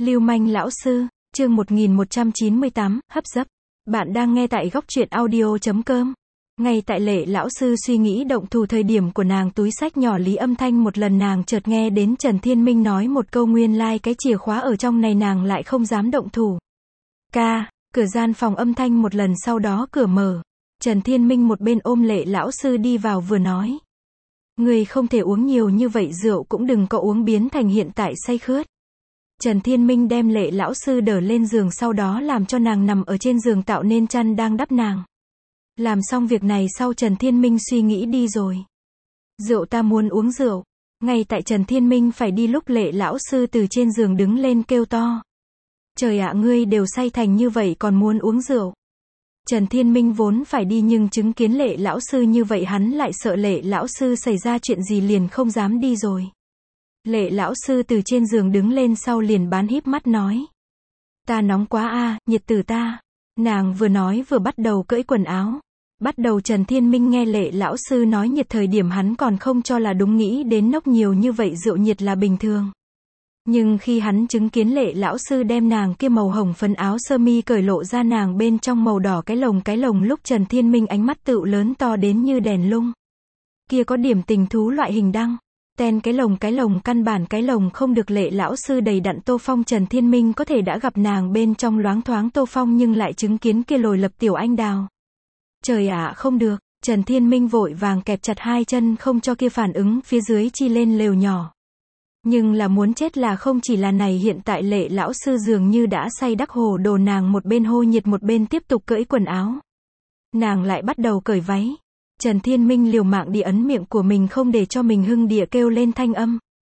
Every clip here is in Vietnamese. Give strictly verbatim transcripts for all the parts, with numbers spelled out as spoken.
Lưu manh lão sư, chương một nghìn một trăm chín mươi tám, hấp dấp. Bạn đang nghe tại góc truyện audio chấm com. Ngay tại Lệ lão sư suy nghĩ động thủ thời điểm của nàng túi xách nhỏ lý âm thanh một lần nàng chợt nghe đến Trần Thiên Minh nói một câu nguyên lai like cái chìa khóa ở trong này nàng lại không dám động thủ. Ca, cửa gian phòng âm thanh một lần sau đó cửa mở. Trần Thiên Minh một bên ôm Lệ lão sư đi vào vừa nói. Người không thể uống nhiều như vậy rượu cũng đừng có uống biến thành hiện tại say khướt. Trần Thiên Minh đem Lệ lão sư đỡ lên giường sau đó làm cho nàng nằm ở trên giường tạo nên chăn đang đắp nàng. Làm xong việc này sau Trần Thiên Minh suy nghĩ đi rồi. Rượu ta muốn uống rượu. Ngay tại Trần Thiên Minh phải đi lúc Lệ lão sư từ trên giường đứng lên kêu to. Trời ạ, ngươi đều say thành như vậy còn muốn uống rượu. Trần Thiên Minh vốn phải đi nhưng chứng kiến Lệ lão sư như vậy hắn lại sợ Lệ lão sư xảy ra chuyện gì liền không dám đi rồi. Lệ lão sư từ trên giường đứng lên sau liền bán híp mắt nói. Ta nóng quá a, nhiệt tử ta. Nàng vừa nói vừa bắt đầu cởi quần áo. Bắt đầu Trần Thiên Minh nghe Lệ lão sư nói nhiệt thời điểm hắn còn không cho là đúng, nghĩ đến nốc nhiều như vậy rượu nhiệt là bình thường. Nhưng khi hắn chứng kiến Lệ lão sư đem nàng kia màu hồng phấn áo sơ mi cởi lộ ra nàng bên trong màu đỏ cái lồng cái lồng lúc Trần Thiên Minh ánh mắt tựu lớn to đến như đèn lung. Kia có điểm tình thú loại hình đăng. Ten cái lồng cái lồng căn bản cái lồng không được Lệ lão sư đầy đặn tô phong. Trần Thiên Minh có thể đã gặp nàng bên trong loáng thoáng tô phong nhưng lại chứng kiến kia lồi lập tiểu anh đào. Trời ạ, không được. Trần Thiên Minh vội vàng kẹp chặt hai chân không cho kia phản ứng phía dưới chi lên lều nhỏ. Nhưng là muốn chết là không chỉ là này, hiện tại Lệ lão sư dường như đã say đắc hồ đồ, nàng một bên hô nhiệt một bên tiếp tục cởi quần áo. Nàng lại bắt đầu cởi váy. Trần Thiên Minh liều mạng đi ấn miệng của mình không để cho mình hưng địa kêu lên thanh âm.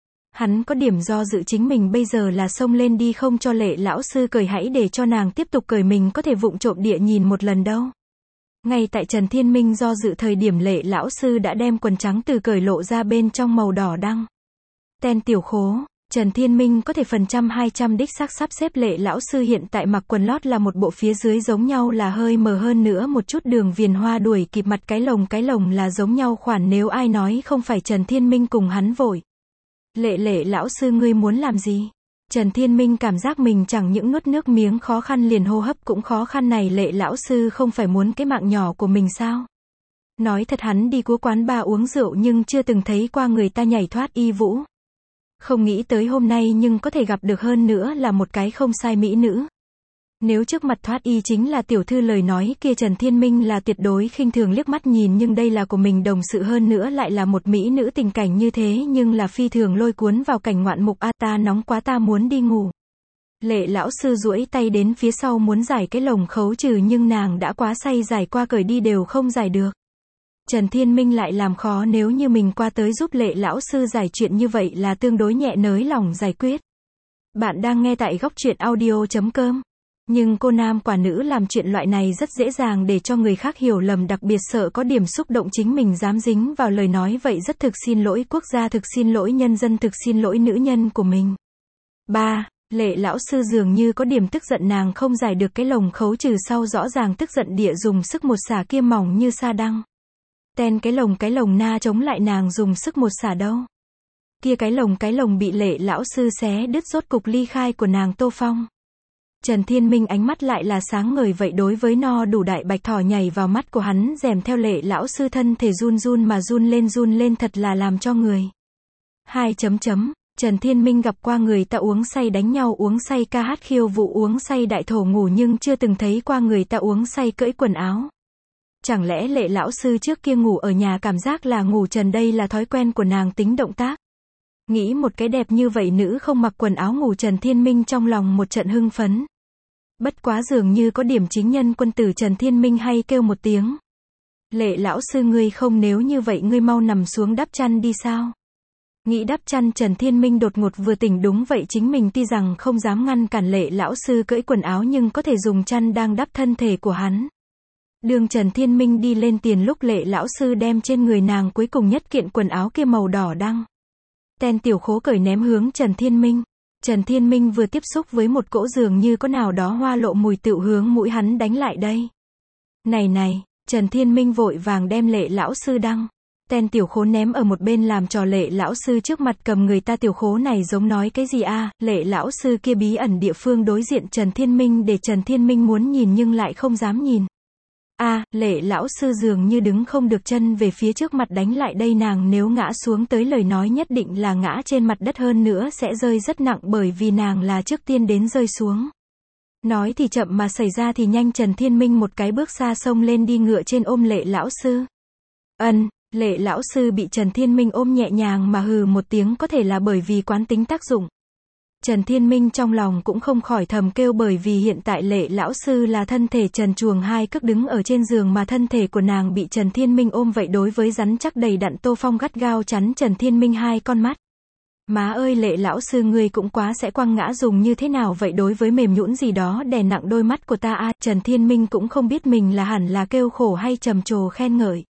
Hắn có điểm do dự chính mình bây giờ là xông lên đi không cho Lệ lão sư cởi, hãy để cho nàng tiếp tục cởi, mình có thể vụng trộm địa nhìn một lần đâu. Ngay tại Trần Thiên Minh do dự thời điểm Lệ lão sư đã đem quần trắng từ cởi lộ ra bên trong màu đỏ đăng. Ten tiểu khố, Trần Thiên Minh có thể phần trăm hai trăm đích xác sắp xếp Lệ lão sư hiện tại mặc quần lót là một bộ phía dưới giống nhau là hơi mờ hơn nữa một chút đường viền hoa đuổi kịp mặt, cái lồng cái lồng là giống nhau khoản, nếu ai nói không phải Trần Thiên Minh cùng hắn vội. Lệ Lệ lão sư ngươi muốn làm gì? Trần Thiên Minh cảm giác mình chẳng những nuốt nước miếng khó khăn liền hô hấp cũng khó khăn, này Lệ lão sư không phải muốn cái mạng nhỏ của mình sao? Nói thật hắn đi của quán bar uống rượu nhưng chưa từng thấy qua người ta nhảy thoát y vũ. Không nghĩ tới hôm nay nhưng có thể gặp được, hơn nữa là một cái không sai mỹ nữ. Nếu trước mặt thoát y chính là tiểu thư lời nói kia Trần Thiên Minh là tuyệt đối khinh thường liếc mắt nhìn, nhưng đây là của mình đồng sự hơn nữa lại là một mỹ nữ, tình cảnh như thế nhưng là phi thường lôi cuốn vào cảnh ngoạn mục. A ta nóng quá, ta muốn đi ngủ. Lệ lão sư duỗi tay đến phía sau muốn giải cái lồng khấu trừ nhưng nàng đã quá say, giải qua cởi đi đều không giải được. Trần Thiên Minh lại làm khó, nếu như mình qua tới giúp Lệ lão sư giải chuyện như vậy là tương đối nhẹ nới lòng giải quyết. Bạn đang nghe tại góc truyện audio chấm com. Nhưng cô nam quả nữ làm chuyện loại này rất dễ dàng để cho người khác hiểu lầm, đặc biệt sợ có điểm xúc động chính mình dám dính vào lời nói vậy rất thực xin lỗi quốc gia, thực xin lỗi nhân dân, thực xin lỗi nữ nhân của mình. ba. Lệ lão sư dường như có điểm tức giận, nàng không giải được cái lồng khấu trừ sau rõ ràng tức giận địa dùng sức một xả kia mỏng như sa đăng. Ten cái lồng cái lồng na chống lại nàng dùng sức một xả đâu. Kia cái lồng cái lồng bị Lệ lão sư xé đứt, rốt cục ly khai của nàng tô phong. Trần Thiên Minh ánh mắt lại là sáng ngời vậy, đối với no đủ đại bạch thỏ nhảy vào mắt của hắn rèm theo Lệ lão sư thân thể run run mà run lên run lên thật là làm cho người. Hai chấm chấm, Trần Thiên Minh gặp qua người ta uống say đánh nhau, uống say ca hát khiêu vũ, uống say đại thổ ngủ nhưng chưa từng thấy qua người ta uống say cởi quần áo. Chẳng lẽ Lệ lão sư trước kia ngủ ở nhà cảm giác là ngủ trần, đây là thói quen của nàng tính động tác. Nghĩ một cái đẹp như vậy nữ không mặc quần áo ngủ, Trần Thiên Minh trong lòng một trận hưng phấn. Bất quá dường như có điểm chính nhân quân tử, Trần Thiên Minh hay kêu một tiếng. Lệ lão sư ngươi không, nếu như vậy ngươi mau nằm xuống đắp chăn đi sao? Nghĩ đắp chăn Trần Thiên Minh đột ngột vừa tỉnh, đúng vậy chính mình tuy rằng không dám ngăn cản Lệ lão sư cởi quần áo nhưng có thể dùng chăn đang đắp thân thể của hắn. Đường Trần Thiên Minh đi lên tiền lúc Lệ lão sư đem trên người nàng cuối cùng nhất kiện quần áo kia màu đỏ đăng. Ten tiểu khố cởi ném hướng Trần Thiên Minh. Trần Thiên Minh vừa tiếp xúc với một cỗ dường như có nào đó hoa lộ mùi tựu hướng mũi hắn đánh lại đây. Này này, Trần Thiên Minh vội vàng đem Lệ lão sư đăng. Tên tiểu khốn ném ở một bên làm trò Lệ lão sư trước mặt cầm người ta. Tiểu khố này giống nói cái gì a? Lệ lão sư kia bí ẩn địa phương đối diện Trần Thiên Minh để Trần Thiên Minh muốn nhìn nhưng lại không dám nhìn. A, Lệ lão sư dường như đứng không được, chân về phía trước mặt đánh lại đây. Nàng nếu ngã xuống tới lời nói nhất định là ngã trên mặt đất, hơn nữa sẽ rơi rất nặng bởi vì nàng là trước tiên đến rơi xuống. Nói thì chậm mà xảy ra thì nhanh. Trần Thiên Minh một cái bước xa xông lên đi ngựa trên ôm Lệ lão sư. Ân, Lệ lão sư bị Trần Thiên Minh ôm nhẹ nhàng mà hừ một tiếng, có thể là bởi vì quán tính tác dụng. Trần Thiên Minh trong lòng cũng không khỏi thầm kêu, bởi vì hiện tại Lệ lão sư là thân thể trần truồng hai cước đứng ở trên giường mà thân thể của nàng bị Trần Thiên Minh ôm vậy đối với rắn chắc đầy đặn. Tô Phong gắt gao chắn Trần Thiên Minh hai con mắt. Má ơi Lệ lão sư ngươi cũng quá sẽ quăng ngã, dùng như thế nào vậy, đối với mềm nhũn gì đó đè nặng đôi mắt của ta a. À, Trần Thiên Minh cũng không biết mình là hẳn là kêu khổ hay trầm trồ khen ngợi.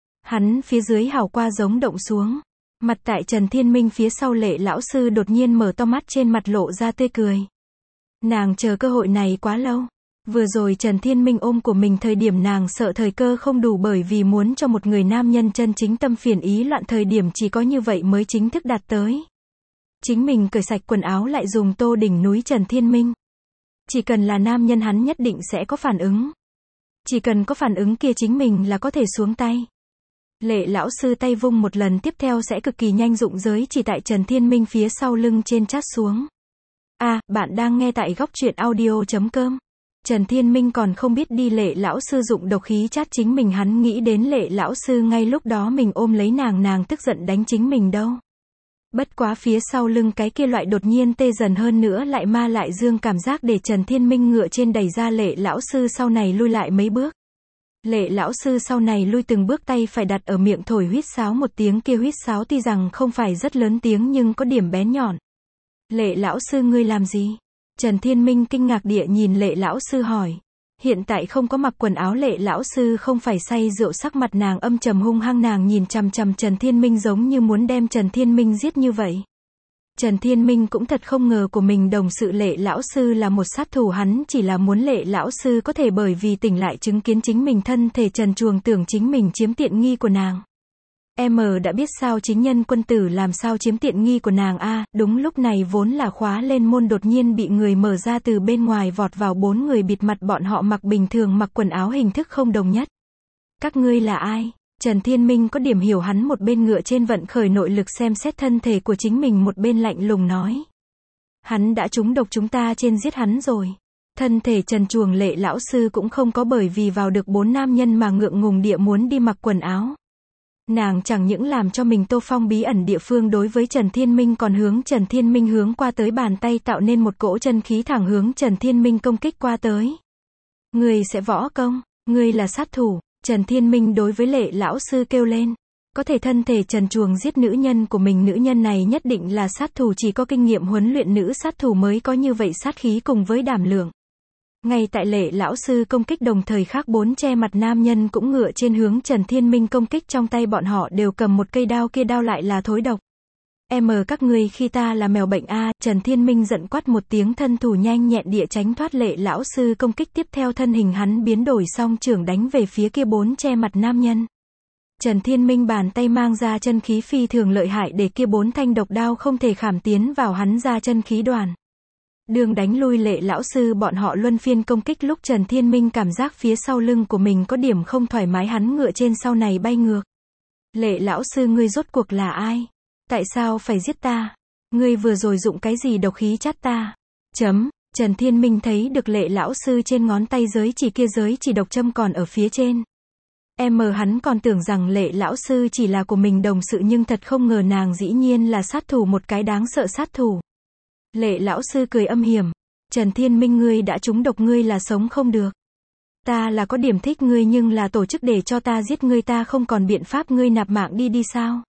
Hắn phía dưới hào qua giống động xuống. Mặt tại Trần Thiên Minh phía sau Lệ lão sư đột nhiên mở to mắt, trên mặt lộ ra tươi cười. Nàng chờ cơ hội này quá lâu. Vừa rồi Trần Thiên Minh ôm của mình thời điểm nàng sợ thời cơ không đủ, bởi vì muốn cho một người nam nhân chân chính tâm phiền ý loạn thời điểm chỉ có như vậy mới chính thức đạt tới. Chính mình cởi sạch quần áo lại dùng tô đỉnh núi Trần Thiên Minh. Chỉ cần là nam nhân hắn nhất định sẽ có phản ứng. Chỉ cần có phản ứng kia chính mình là có thể xuống tay. Lệ lão sư tay vung một lần tiếp theo sẽ cực kỳ nhanh, dụng giới chỉ tại Trần Thiên Minh phía sau lưng trên chát xuống. A, à, bạn đang nghe tại góc truyện audio chấm com. Trần Thiên Minh còn không biết đi Lệ lão sư dụng độc khí chát chính mình, hắn nghĩ đến Lệ lão sư ngay lúc đó mình ôm lấy nàng, nàng tức giận đánh chính mình đâu. Bất quá phía sau lưng cái kia loại đột nhiên tê dần, hơn nữa lại ma lại dương cảm giác để Trần Thiên Minh ngựa trên đẩy ra Lệ lão sư sau này lui lại mấy bước. Lệ lão sư sau này lui từng bước, tay phải đặt ở miệng thổi huýt sáo một tiếng, kia huýt sáo tuy rằng không phải rất lớn tiếng nhưng có điểm bén nhọn. Lệ lão sư ngươi làm gì? Trần Thiên Minh kinh ngạc địa nhìn Lệ lão sư hỏi. Hiện tại không có mặc quần áo. Lệ lão sư không phải say rượu, sắc mặt nàng âm trầm hung hăng, nàng nhìn chằm chằm Trần Thiên Minh giống như muốn đem Trần Thiên Minh giết như vậy. Trần Thiên Minh cũng thật không ngờ của mình đồng sự Lệ lão sư là một sát thủ, hắn chỉ là muốn Lệ lão sư có thể bởi vì tỉnh lại chứng kiến chính mình thân thể trần truồng tưởng chính mình chiếm tiện nghi của nàng. Em đã biết sao chính nhân quân tử làm sao chiếm tiện nghi của nàng a. À, đúng lúc này vốn là khóa lên môn đột nhiên bị người mở ra, từ bên ngoài vọt vào bốn người bịt mặt, bọn họ mặc bình thường, mặc quần áo hình thức không đồng nhất. Các ngươi là ai? Trần Thiên Minh có điểm hiểu, hắn một bên ngựa trên vận khởi nội lực xem xét thân thể của chính mình, một bên lạnh lùng nói. Hắn đã trúng độc, chúng ta trên giết hắn rồi. Thân thể trần truồng Lệ lão sư cũng không có bởi vì vào được bốn nam nhân mà ngượng ngùng địa muốn đi mặc quần áo. Nàng chẳng những làm cho mình Tô Phong bí ẩn địa phương đối với Trần Thiên Minh, còn hướng Trần Thiên Minh hướng qua tới, bàn tay tạo nên một cỗ chân khí thẳng hướng Trần Thiên Minh công kích qua tới. Ngươi sẽ võ công, ngươi là sát thủ. Trần Thiên Minh đối với Lệ lão sư kêu lên. Có thể thân thể trần truồng giết nữ nhân của mình, nữ nhân này nhất định là sát thủ, chỉ có kinh nghiệm huấn luyện nữ sát thủ mới có như vậy sát khí cùng với đảm lượng. Ngay tại Lệ lão sư công kích đồng thời, khác bốn che mặt nam nhân cũng ngựa trên hướng Trần Thiên Minh công kích, trong tay bọn họ đều cầm một cây đao, kia đao lại là thối độc. Em các ngươi khi ta là mèo bệnh a. À, Trần Thiên Minh giận quát một tiếng, thân thủ nhanh nhẹn địa tránh thoát Lệ lão sư công kích, tiếp theo thân hình hắn biến đổi song trưởng đánh về phía kia bốn che mặt nam nhân. Trần Thiên Minh bàn tay mang ra chân khí phi thường lợi hại, để kia bốn thanh độc đao không thể khảm tiến vào hắn ra chân khí đoàn. Đường đánh lui Lệ lão sư, bọn họ luân phiên công kích, lúc Trần Thiên Minh cảm giác phía sau lưng của mình có điểm không thoải mái, hắn ngựa trên sau này bay ngược. Lệ lão sư ngươi rốt cuộc là ai? Tại sao phải giết ta? Ngươi vừa rồi dụng cái gì độc khí chát ta? Chấm. Trần Thiên Minh thấy được Lệ lão sư trên ngón tay giới chỉ kia, giới chỉ độc châm còn ở phía trên. Em hắn còn tưởng rằng Lệ lão sư chỉ là của mình đồng sự, nhưng thật không ngờ nàng dĩ nhiên là sát thủ, một cái đáng sợ sát thủ. Lệ lão sư cười âm hiểm. Trần Thiên Minh ngươi đã trúng độc, ngươi là sống không được. Ta là có điểm thích ngươi, nhưng là tổ chức để cho ta giết ngươi, ta không còn biện pháp, ngươi nạp mạng đi đi sao?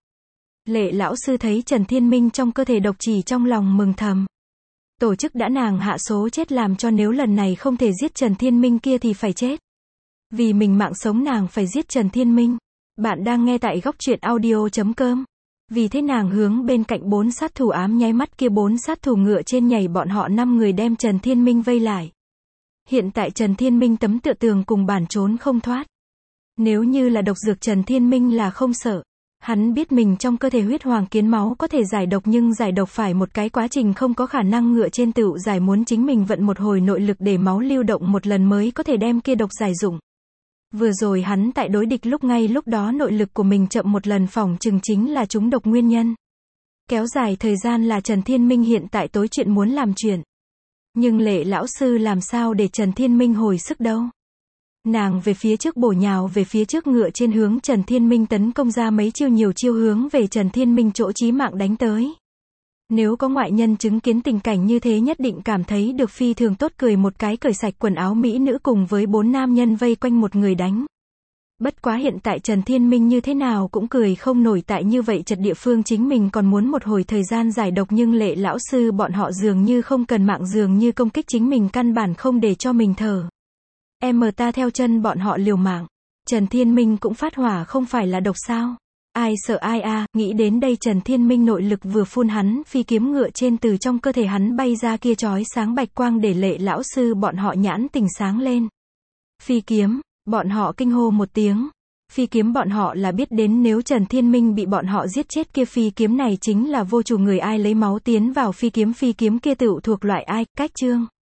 Lệ lão sư thấy Trần Thiên Minh trong cơ thể độc, chỉ trong lòng mừng thầm. Tổ chức đã nàng hạ số chết, làm cho nếu lần này không thể giết Trần Thiên Minh kia thì phải chết. Vì mình mạng sống nàng phải giết Trần Thiên Minh. Bạn đang nghe tại góc truyện audio chấm com. Vì thế nàng hướng bên cạnh bốn sát thủ ám nháy mắt, kia bốn sát thủ ngựa trên nhảy, bọn họ năm người đem Trần Thiên Minh vây lại. Hiện tại Trần Thiên Minh tấm tựa tường cùng bản trốn không thoát. Nếu như là độc dược Trần Thiên Minh là không sợ. Hắn biết mình trong cơ thể huyết hoàng kiến máu có thể giải độc nhưng giải độc phải một cái quá trình không có khả năng ngựa trên tựu giải muốn chính mình vận một hồi nội lực để máu lưu động một lần mới có thể đem kia độc giải dụng. Vừa rồi hắn tại đối địch lúc ngay lúc đó nội lực của mình chậm một lần phỏng chừng chính là trúng độc nguyên nhân. Kéo dài thời gian là Trần Thiên Minh hiện tại tối chuyện muốn làm chuyện. Nhưng Lệ lão sư làm sao để Trần Thiên Minh hồi sức đâu. Nàng về phía trước bổ nhào về phía trước ngựa trên hướng Trần Thiên Minh tấn công ra mấy chiêu nhiều chiêu hướng về Trần Thiên Minh chỗ chí mạng đánh tới. Nếu có ngoại nhân chứng kiến tình cảnh như thế nhất định cảm thấy được phi thường tốt cười một cái cởi sạch quần áo mỹ nữ cùng với bốn nam nhân vây quanh một người đánh. Bất quá hiện tại Trần Thiên Minh như thế nào cũng cười không nổi tại như vậy chật địa phương chính mình còn muốn một hồi thời gian giải độc nhưng Lệ lão sư bọn họ dường như không cần mạng dường như công kích chính mình căn bản không để cho mình thở. Em mờ ta theo chân bọn họ liều mạng. Trần Thiên Minh cũng phát hỏa không phải là độc sao? Ai sợ ai a, à, nghĩ đến đây Trần Thiên Minh nội lực vừa phun hắn, phi kiếm ngựa trên từ trong cơ thể hắn bay ra kia chói sáng bạch quang để Lệ lão sư bọn họ nhãn tình sáng lên. Phi kiếm, bọn họ kinh hô một tiếng. Phi kiếm bọn họ là biết đến nếu Trần Thiên Minh bị bọn họ giết chết kia phi kiếm này chính là vô chủ người ai lấy máu tiến vào phi kiếm phi kiếm kia tựu thuộc loại ai, cách chương.